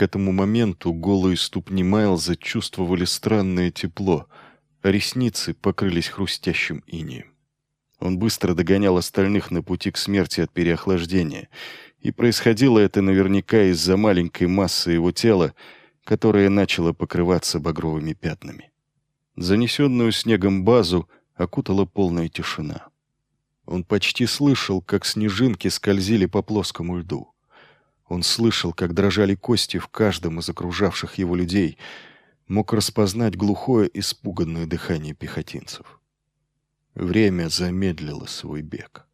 этому моменту голые ступни Майлза чувствовали странное тепло, а ресницы покрылись хрустящим инеем. Он быстро догонял остальных на пути к смерти от переохлаждения, и происходило это наверняка из-за маленькой массы его тела, которое начало покрываться багровыми пятнами. Занесенную снегом базу окутала полная тишина. Он почти слышал, как снежинки скользили по плоскому льду. Он слышал, как дрожали кости в каждом из окружавших его людей, мог распознать глухое, испуганное дыхание пехотинцев. Время замедлило свой бег.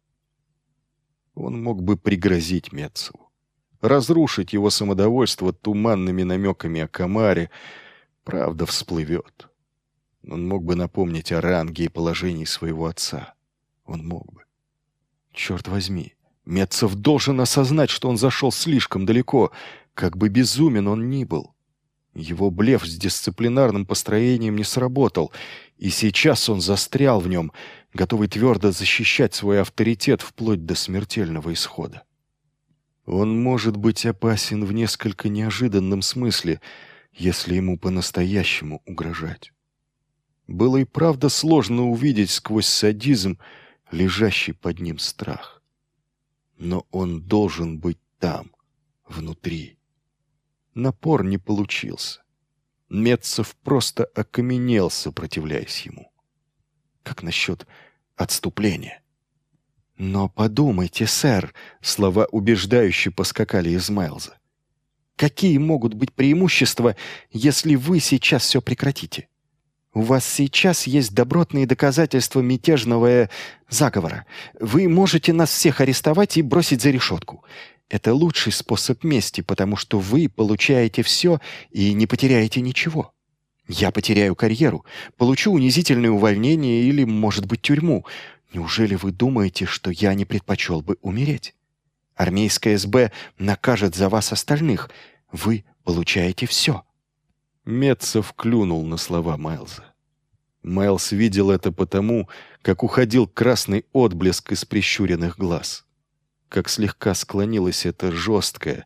Он мог бы пригрозить Метцеву, разрушить его самодовольство туманными намеками о комаре. Правда всплывет. Он мог бы напомнить о ранге и положении своего отца. Он мог бы. Черт возьми, Метцев должен осознать, что он зашел слишком далеко, как бы безумен он ни был. Его блеф с дисциплинарным построением не сработал, и сейчас он застрял в нем, готовый твердо защищать свой авторитет вплоть до смертельного исхода. Он может быть опасен в несколько неожиданном смысле, если ему по-настоящему угрожать. Было и правда сложно увидеть сквозь садизм лежащий под ним страх. Но он должен быть там, внутри. Напор не получился. Метцев просто окаменел, сопротивляясь ему. Как насчет отступления? «Но подумайте, сэр», — слова убеждающе поскакали из Майлза. «Какие могут быть преимущества, если вы сейчас все прекратите? У вас сейчас есть добротные доказательства мятежного заговора. Вы можете нас всех арестовать и бросить за решетку. Это лучший способ мести, потому что вы получаете все и не потеряете ничего. Я потеряю карьеру, получу унизительное увольнение или, может быть, тюрьму. Неужели вы думаете, что я не предпочел бы умереть? Армейская СБ накажет за вас остальных. Вы получаете все». Метцев клюнул на слова Майлза. Майлз видел это потому, как уходил красный отблеск из прищуренных глаз, как слегка склонилась эта жесткая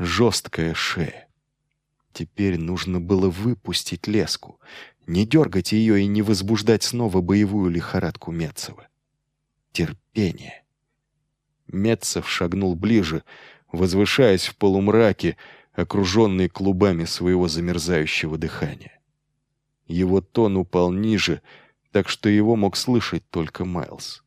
шея. Теперь нужно было выпустить леску, не дергать ее и не возбуждать снова боевую лихорадку Метцева. Терпение. Метцев шагнул ближе, возвышаясь в полумраке, окруженный клубами своего замерзающего дыхания. Его тон упал ниже, так что его мог слышать только Майлз.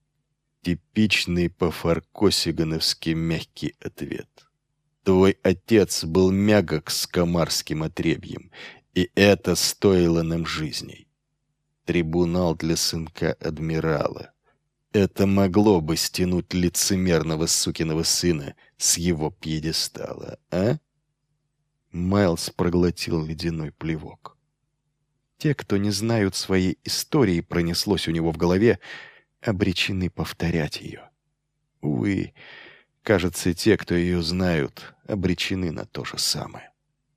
Типичный по-фаркосигановски мягкий ответ. Твой отец был мягок с комарским отребьем, и это стоило нам жизней. Трибунал для сынка адмирала. Это могло бы стянуть лицемерного сукиного сына с его пьедестала, а? Майлз проглотил ледяной плевок. Те, кто не знают своей истории, пронеслось у него в голове, обречены повторять ее. Увы, кажется, те, кто ее знают, обречены на то же самое.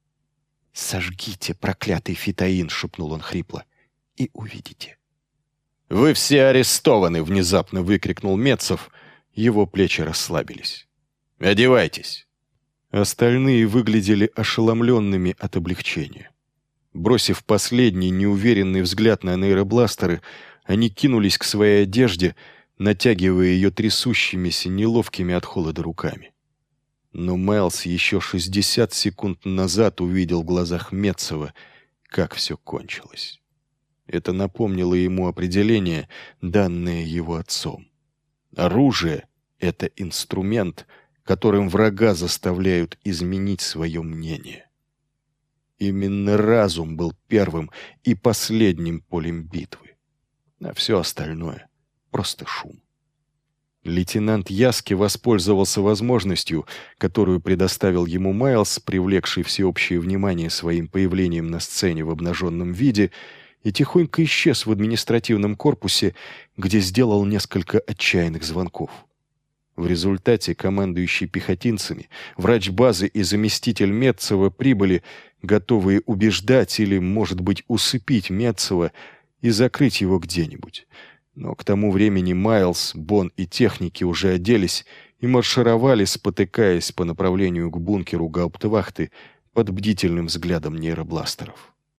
«Сожгите проклятый фитоин», — шепнул он хрипло, — «и увидите». «Вы все арестованы!» — внезапно выкрикнул Метцев. Его плечи расслабились. «Одевайтесь!» Остальные выглядели ошеломленными от облегчения. Бросив последний неуверенный взгляд на нейробластеры, они кинулись к своей одежде, натягивая ее трясущимися, неловкими от холода руками. Но Майлз еще 60 секунд назад увидел в глазах Метцева, как все кончилось. Это напомнило ему определение, данное его отцом. Оружие — это инструмент, которым врага заставляют изменить свое мнение. Именно разум был первым и последним полем битвы, а все остальное — просто шум. Лейтенант Яски воспользовался возможностью, которую предоставил ему Майлз, привлекший всеобщее внимание своим появлением на сцене в обнаженном виде, и тихонько исчез в административном корпусе, где сделал несколько отчаянных звонков. В результате командующий пехотинцами, врач базы и заместитель Метцева прибыли, готовые убеждать или, может быть, усыпить Метцева и закрыть его где-нибудь. Но к тому времени Майлз, Бон и техники уже оделись и маршировали, спотыкаясь по направлению к бункеру гауптвахты, под бдительным взглядом нейробластеров.